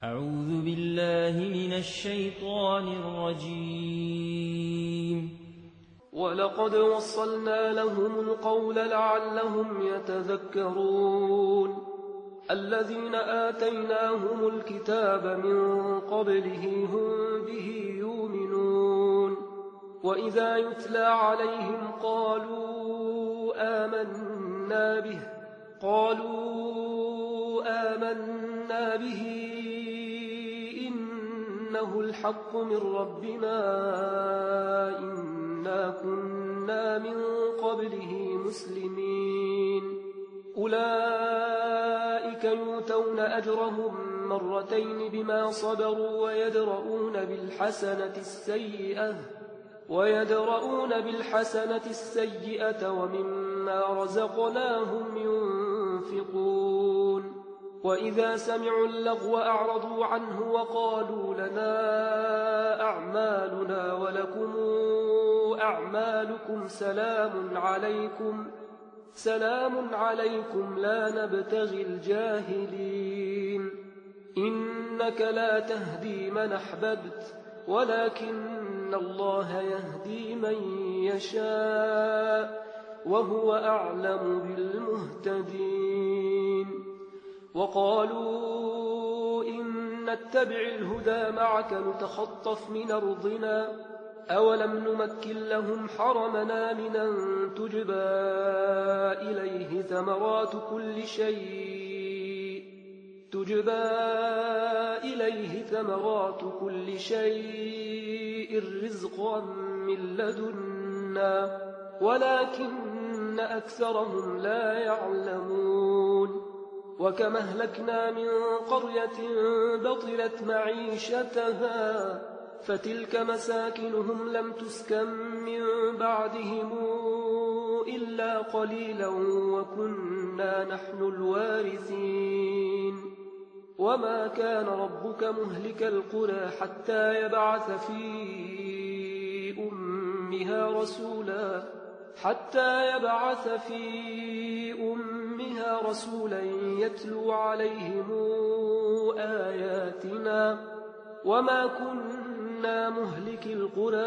أعوذ بالله من الشيطان الرجيم. ولقد وصلنا لهم القول لعلهم يتذكرون الذين آتيناهم الكتاب من قبله هم به يؤمنون وإذا يتلى عليهم قالوا آمنا به إنه الحق من ربنا إنا كنا من قبله مسلمين أولئك يؤتون أجرهم مرتين بما صبروا ويدرؤون بالحسنة السيئة ومما رزقناهم ينفقون وإذا سمعوا اللغو أعرضوا عنه وقالوا لنا أعمالنا ولكم أعمالكم سلام عليكم لا نبتغي الجاهلين إنك لا تهدي من أحببت ولكن الله يهدي من يشاء وهو أعلم بالمهتدين وقالوا إن نتبع الهدى معك نتخطف من أرضنا أولم نمكن لهم حرمنا من أن تجبى إليه ثمرات كل شيء رزقا من لدنا ولكن أكثرهم لا يعلمون وكم أهلكنا من قرية بطلت معيشتها فتلك مساكنهم لم تسكن من بعدهم إلا قليلا وكنا نحن الوارثين وما كان ربك مهلك القرى حتى يبعث في أمها رسولا يتلو عليهم آياتنا وما كنا مهلك القرى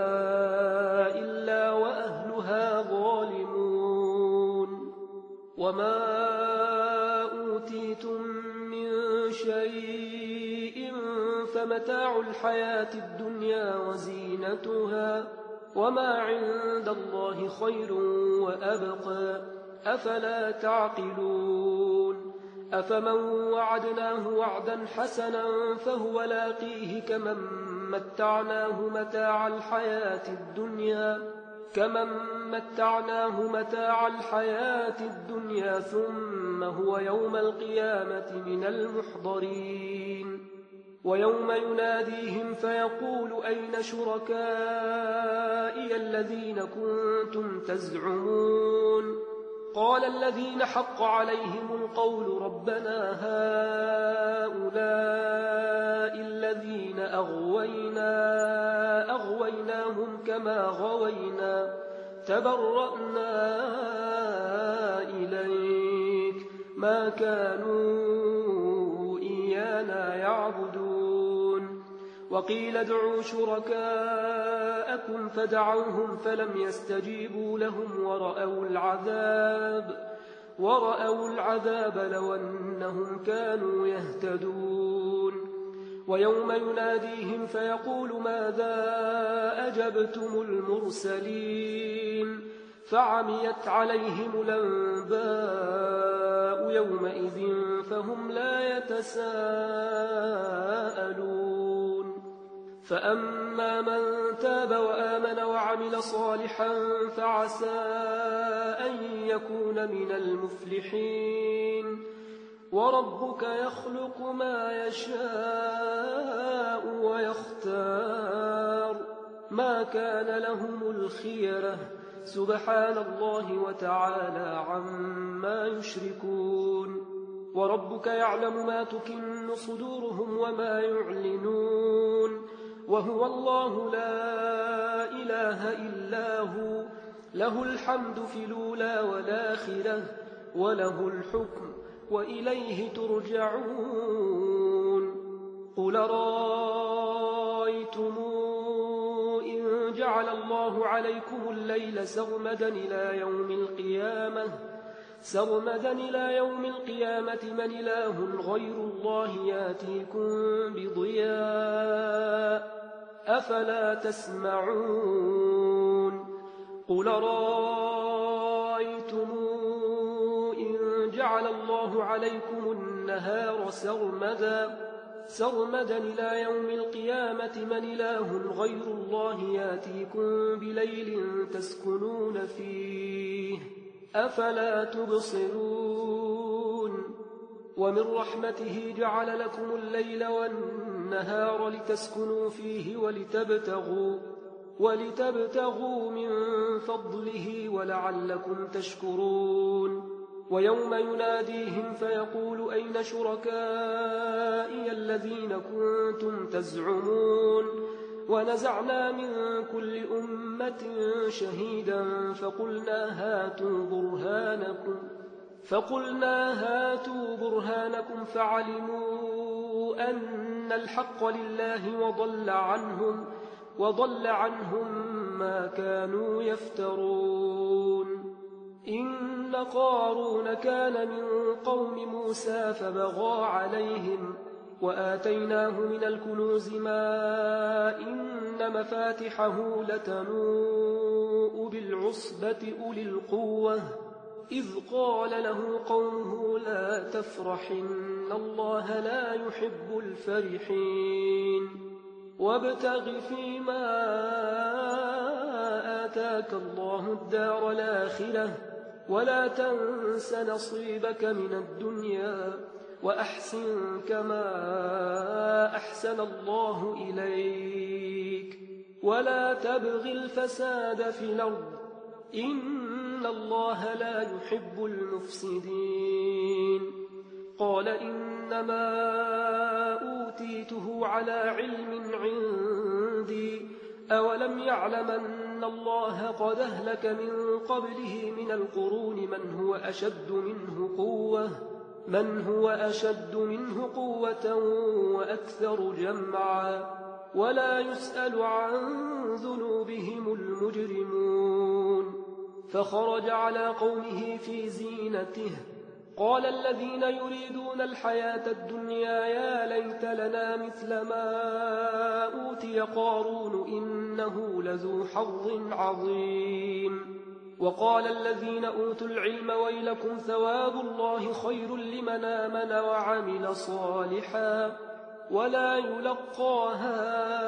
إلا وأهلها ظالمون وما أوتيتم من شيء فمتاع الحياة الدنيا وزينتها وما عند الله خير وأبقى أفلا تعقلون أفمن وعدناه وعدا حسنا فهو لاقيه كمن متعناه متاع الحياة الدنيا ثم هو يوم القيامة من المحضرين ويوم يناديهم فيقول أين شركائي الذين كنتم تزعمون قال الذين حق عليهم القول ربنا هؤلاء الذين أغويناهم كما غوينا تبرأنا إليك ما كانوا إيانا يعبدون وقيل ادعوا شركاءكم فدعوهم فلم يستجيبوا لهم ورأوا العذاب لو أنهم كانوا يهتدون ويوم يناديهم فيقول ماذا أجبتم المرسلين فعميت عليهم الأنباء يومئذ فهم لا يتساءلون فأما من تاب وآمن وعمل صالحا فعسى أن يكون من المفلحين وربك يخلق ما يشاء ويختار ما كان لهم الخيرة سبحان الله وتعالى عما يشركون وربك يعلم ما تكن صدورهم وما يعلنون وهو الله لا إله إلا هو له الحمد في الأولى والآخرة وله الحكم وإليه ترجعون جعل الله عليكم الليل سرمدا إلى يوم القيامة من إله غير الله ياتيكم بضياء أفلا تسمعون قل رأيتم إن جعل الله عليكم النهار سرمدا إلى يوم القيامة من إله غير الله ياتيكم بليل تسكنون فيه أفلا تبصرون ومن رحمته جعل لكم الليل والنهار لتسكنوا فيه ولتبتغوا من فضله ولعلكم تشكرون ويوم يناديهم فيقول أين شركائي الذين كنتم تزعمون ونزعنا من كل أمة شهيدا فقلنا هاتوا برهانكم فعلموا أن الحق لله وضل عنهم ما كانوا يفترون إن قارون كان من قوم موسى فبغى عليهم وآتيناه من الكنوز ما إن مفاتحه لتنوء بالعصبة أولي القوة إذ قال له قومه لا تفرح إن الله لا يحب الفرحين وابتغ فيما آتاك الله الدار الآخرة ولا تنس نصيبك من الدنيا وأحسن كما أحسن الله إليك ولا تبغ الفساد في الأرض إن الله لا يحب المفسدين قال إنما أوتيته على علم عندي أولم يعلم أن الله قد أهلك من قبله من القرون من هو أشد منه قوة وأكثر جمعا ولا يسأل عن ذنوبهم المجرمون فخرج على قومه في زينته قال الذين يريدون الحياة الدنيا يا ليت لنا مثل ما أوتي قارون إنه لذو حظ عظيم وقال الذين أوتوا العلم ويلكم ثواب الله خير لمن آمن وعمل صالحا ولا يلقاها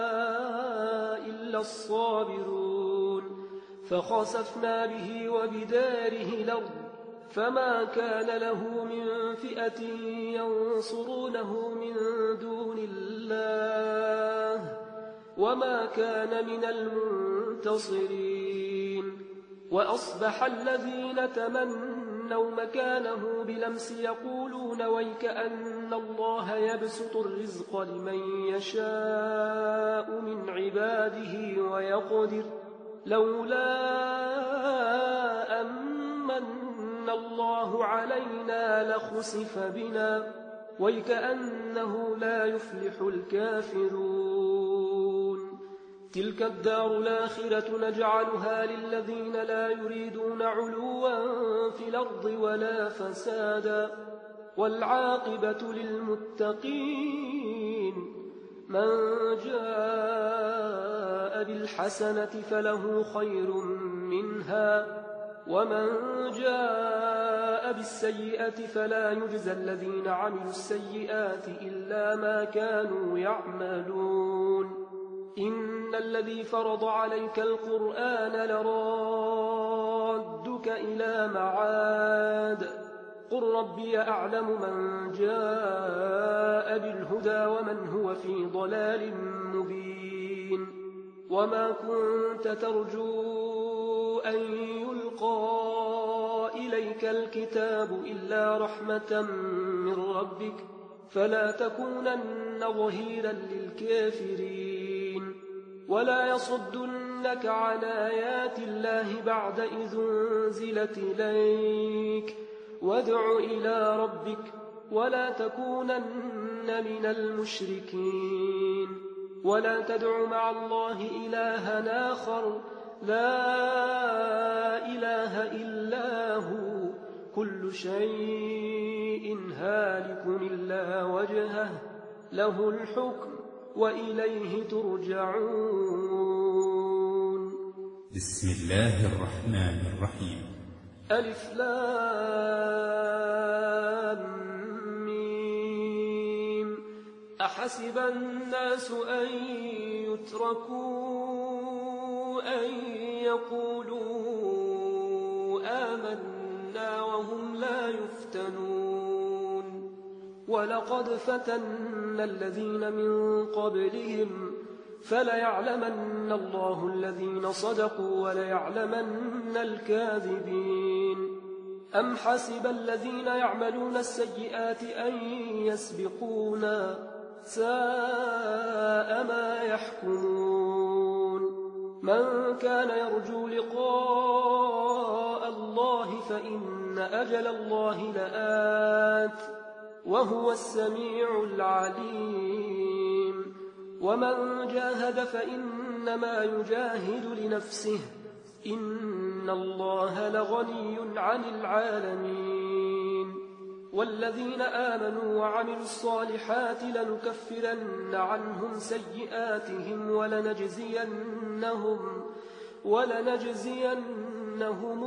إلا الصابرون فخسفنا به وبداره الأرض فما كان له من فئة ينصرونه من دون الله وما كان من المنتصرين وأصبح الذين تمنوا مكانه بلمس يقولون ويكأن الله يبسط الرزق لمن يشاء من عباده ويقدر لولا أمن الله علينا لخسف بنا ويكأنه لا يفلح الكافرون تلك الدار الآخرة نجعلها للذين لا يريدون علوا في الأرض ولا فسادا والعاقبة للمتقين من جاء بالحسنة فله خير منها ومن جاء بالسيئة فلا يجزى الذين عملوا السيئات إلا ما كانوا يعملون إن الذي فرض عليك القرآن لرادك إلى معاد قل ربي أعلم من جاء بالهدى ومن هو في ضلال مبين وما كنت ترجو أن يلقى إليك الكتاب إلا رحمة من ربك فلا تكونن ظهيرا للكافرين ولا يصدنك عن آيات الله بعد إذ أنزلت إليك وادع إلى ربك ولا تكونن من المشركين ولا تدع مع الله إلها آخر لا إله إلا هو كل شيء هالك إلا وجهه له الحكم وإليه ترجعون. بسم الله الرحمن الرحيم. ألف لام ميم. أحسب الناس أن يتركوا أن يقولوا آمنا وهم لا يفتنون ولقد فتنا الذين من قبلهم فليعلمن الله الذين صدقوا وليعلمن الكاذبين. أم حسب الذين يعملون السيئات أن يسبقونا ساء ما يحكمون. من كان يرجو لقاء الله فإن أجل الله لآت وهو السميع العليم. ومن جاهد فإنما يجاهد لنفسه إن الله لغني عن العالمين. والذين آمنوا وعملوا الصالحات لنكفرن عنهم سيئاتهم ولنجزينهم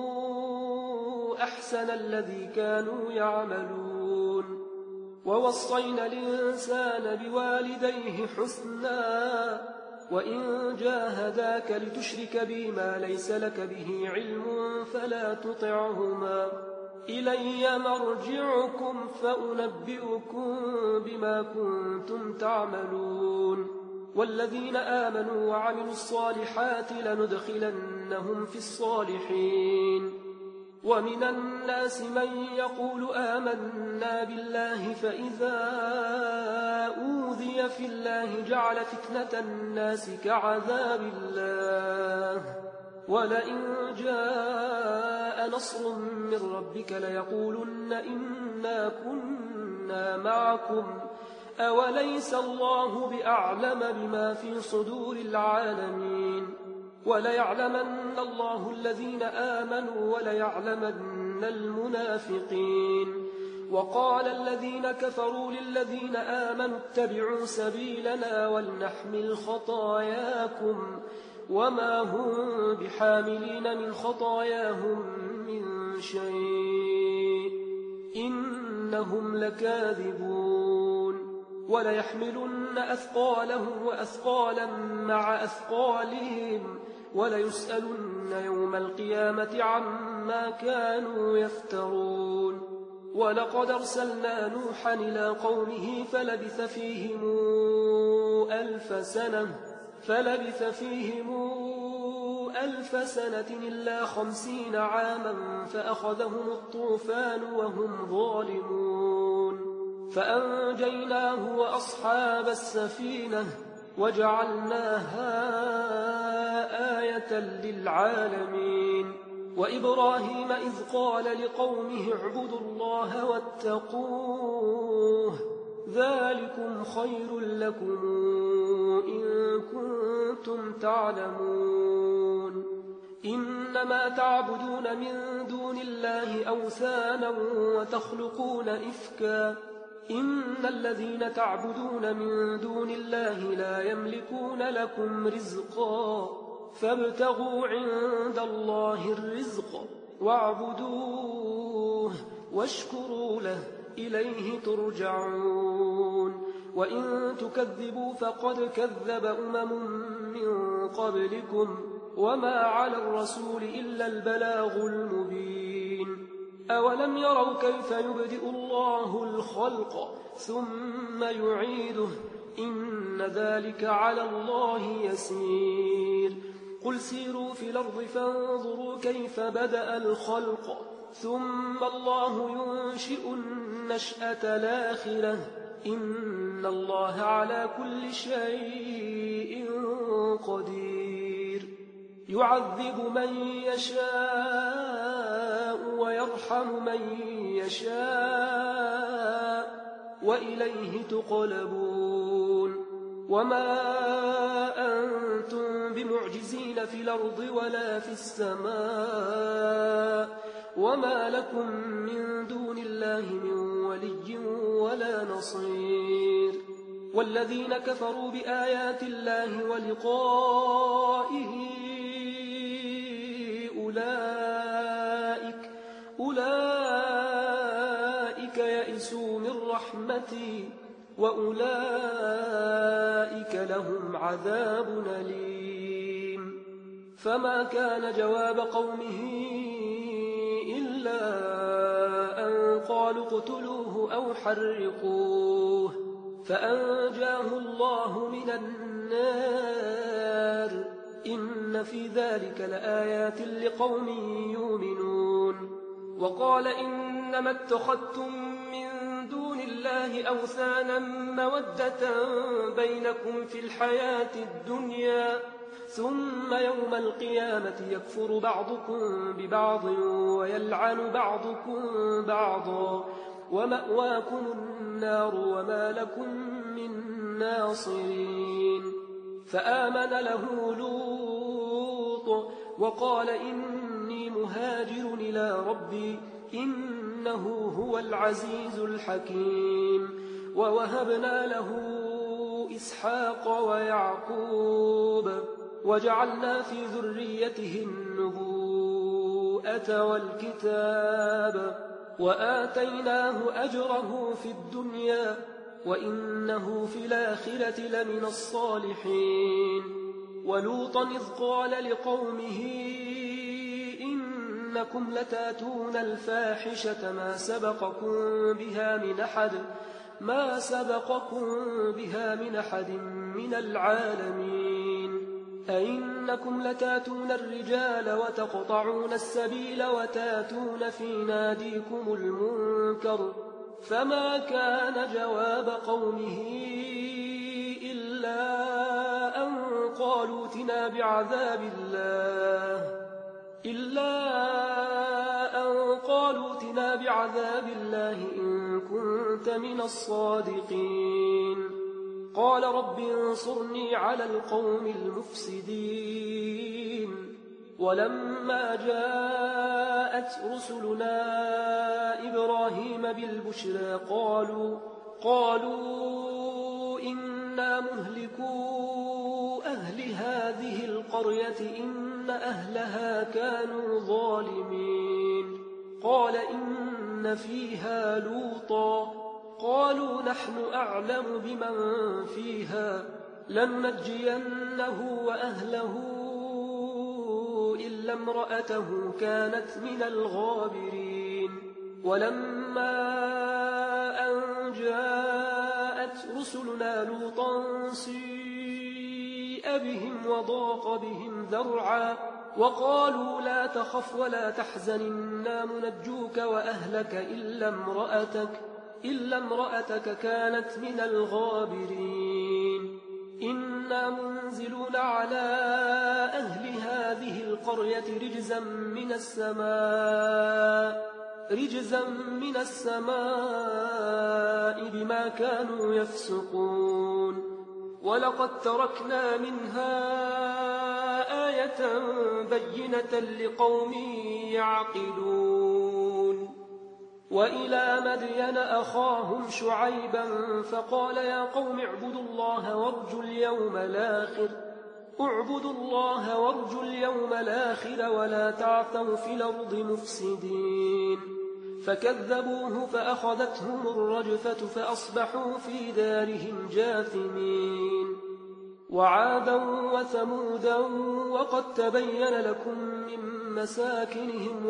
أحسن الذي كانوا يعملون. ووصينا الإنسان بوالديه حسنا وإن جاهداك لتشرك بي ما ليس لك به علم فلا تطعهما إلي مرجعكم فأنبئكم بما كنتم تعملون. والذين آمنوا وعملوا الصالحات لندخلنهم في الصالحين. ومن الناس من يقول آمنا بالله فإذا أوذي في الله جعل فتنة الناس كعذاب الله ولئن جاء نصر من ربك ليقولن إنا كنا معكم أوليس الله بأعلم بما في صدور العالمين. وليعلمن الله الذين آمنوا وليعلمن المنافقين. وقال الذين كفروا للذين آمنوا اتبعوا سبيلنا ولنحمل خطاياكم وما هم بحاملين من خطاياهم من شيء إنهم لكاذبون. وليحملن أثقالهم وأثقالا مع أثقالهم وليسألن يوم القيامة عما كانوا يفترون. ولقد أرسلنا نوحا إلى قومه فلبث فيهم 1000 سنة إلا 50 عاما فأخذهم الطوفان وهم ظالمون. فأنجيناه وأصحاب السفينة وجعلناها آية للعالمين. وإبراهيم إذ قال لقومه اعبدوا الله واتقوه ذلكم خير لكم إن كنتم تعلمون. إنما تعبدون من دون الله أوثانا وتخلقون إفكا إن الذين تعبدون من دون الله لا يملكون لكم رزقا فابتغوا عند الله الرزق واعبدوه واشكروا له إليه ترجعون. وإن تكذبوا فقد كذب من قبلكم وما على الرسول إلا البلاغ المبين. أولم يروا كيف يبدئ الله الخلق ثم يعيده إن ذلك على الله يسير. قل سيروا في الأرض فانظروا كيف بدأ الخلق ثم الله ينشئ النشأة الآخرة إن الله على كل شيء قدير. يعذب من يشاء ويرحم من يشاء وإليه تقلبون. وما أنتم بمعجزين في الأرض ولا في السماء وما لكم من دون الله من ولي ولا نصير والذين كفروا بآيات الله ولقائه أولئك يئسوا من رحمتي وأولئك لهم عذاب أليم فما كان جواب قومه إلا أن قالوا اقتلوه أو حرقوه فأنجاه الله من النار إن في ذلك لآيات لقوم يؤمنون وقال إنما اتخذتم من دون الله أوثانا مودة بينكم في الحياة الدنيا ثم يوم القيامة يكفر بعضكم ببعض ويلعن بعضكم بعضا ومأواكم النار وما لكم من ناصرين فآمن له لوط وقال إني مهاجر إلى ربي إنه هو العزيز الحكيم ووهبنا له إسحاق ويعقوب وجعلنا في ذريته النبوءة والكتاب وآتيناه أجره في الدنيا وإنه في الآخرة لمن الصالحين ولوطا إذ قال لقومه إنكم لتاتون الفاحشة ما سبقكم بها من أحد من العالمين أئنكم لتاتون الرجال وتقطعون السبيل وتاتون في ناديكم المنكر فما كان جواب قومه إلا أن قالوا ائتنا بعذاب الله إن كنت من الصادقين قال رب انصرني على القوم المفسدين ولما جاءت رسلنا إبراهيم بالبشرى قالوا إنا مهلكو أهل هذه القرية إن أهلها كانوا ظالمين قال إن فيها لوطا قالوا نحن أعلم بمن فيها لننجينه وأهله إلا امرأته كانت من الغابرين ولما أن جاءت رسلنا لوطا سيء بهم وضاق بهم ذرعا وقالوا لا تخف ولا تحزن إنا منجوك وأهلك إلا امرأتك كانت من الغابرين إنا منزلون على أهل هذه القرية رجزا من السماء بما كانوا يفسقون ولقد تركنا منها آية بينة لقوم يعقلون وإلى مدين أخاهم شعيبا فقال يا قوم اعبدوا الله وارجوا اليوم الآخر ولا تعثوا في الأرض مفسدين فكذبوه فأخذتهم الرجفة فأصبحوا في دارهم جاثمين وعادا وثمودا وقد تبين لكم من مساكنهم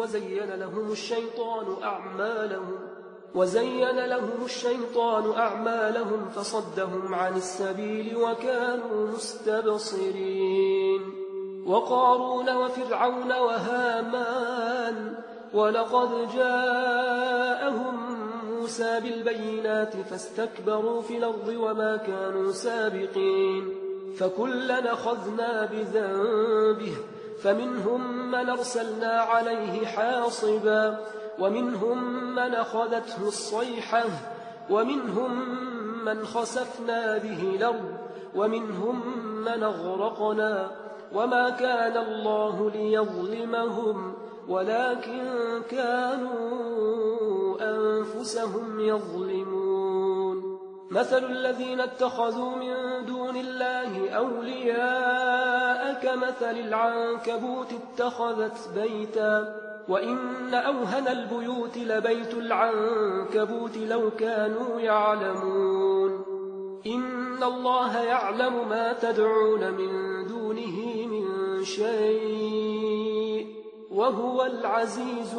وزين لهم الشيطان أعمالهم فصدهم عن السبيل وكانوا مستبصرين وقارون وفرعون وهامان ولقد جاءهم موسى بالبينات فاستكبروا في الأرض وما كانوا سابقين فكلا أخذنا بذنبه فمنهم من أرسلنا عليه حاصبا ومنهم من أخذته الصيحة ومنهم من خسفنا به الأرض ومنهم من أغرقنا وما كان الله ليظلمهم ولكن كانوا أنفسهم يظلمون مثل الذين اتخذوا من دون الله أولياء كمثل العنكبوت اتخذت بيتا وإن أوهن البيوت لبيت العنكبوت لو كانوا يعلمون إن الله يعلم ما تدعون من دونه من شيء وهو العزيز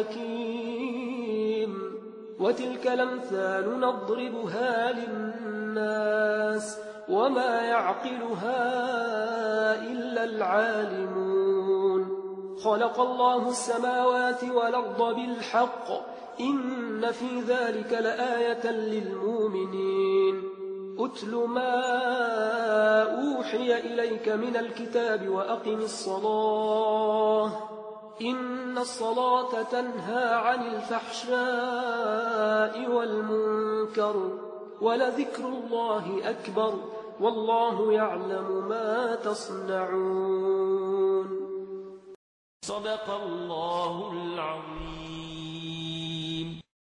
الحكيم وتلك الأمثال نضربها للناس وما يعقلها إلا العالمون خلق الله السماوات والأرض بالحق إن في ذلك لآية للمؤمنين أتل ما أوحي إليك من الكتاب وأقم الصلاة إن الصلاة تنهى عن الفحشاء والمنكر ولذكر الله أكبر والله يعلم ما تصنعون صدق الله العظيم.